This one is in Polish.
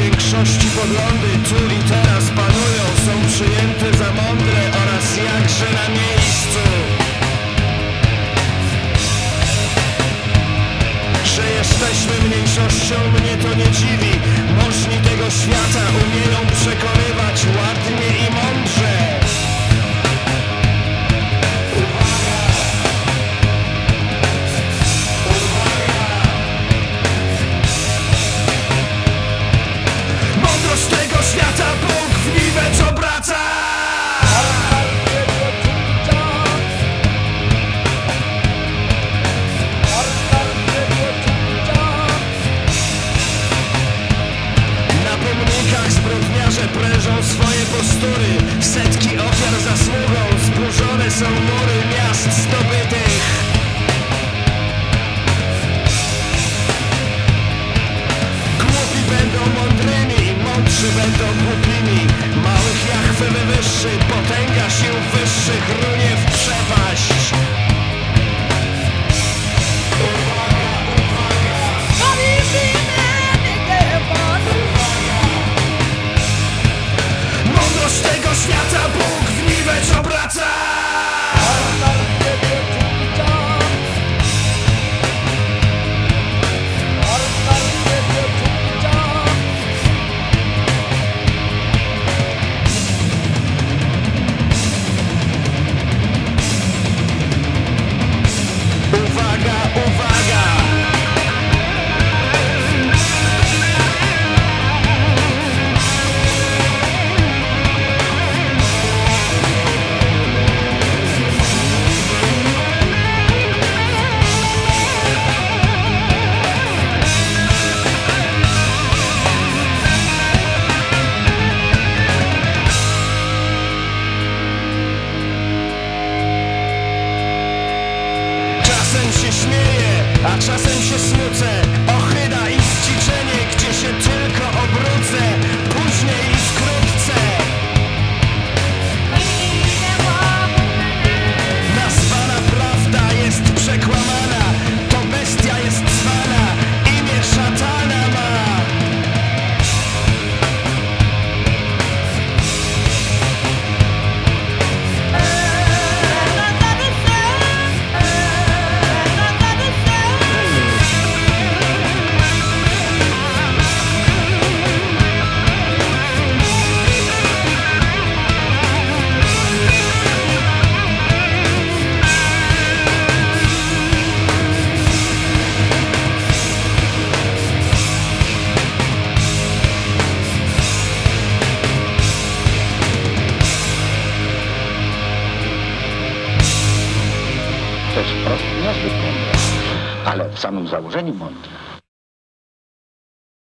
większości poglądy tu i teraz panują, są przyjęte za mądre oraz jakże na miejscu. Że jesteśmy mniejszością, mnie to nie dziwi. Możni tego świata umieją przekonywać ładnie i mądrze. Mądrość tego świata Bóg w niwecz obraca. Zbrodniarze prężą swoje postury, setki ofiar zasługą, zburzone są mury miast zdobytych. Głupi będą mądrymi, mądrzy będą głupimi. Małych Jahwe wywyższy, potęga sił wyższych runie w przepaść. Mądrość tego świata Bóg w niwecz obraca. Uwaga, uwaga! Czasem się śmieję, a czasem się smucę. Ohyda i zdziczenie, gdzie się tylko obrócę. Później i wkrótce nazwana prawda jest przekłamana. To bestia jest zwana, imię szatana ma. To jest wprost niezwykły, ale w samym założeniu mądry.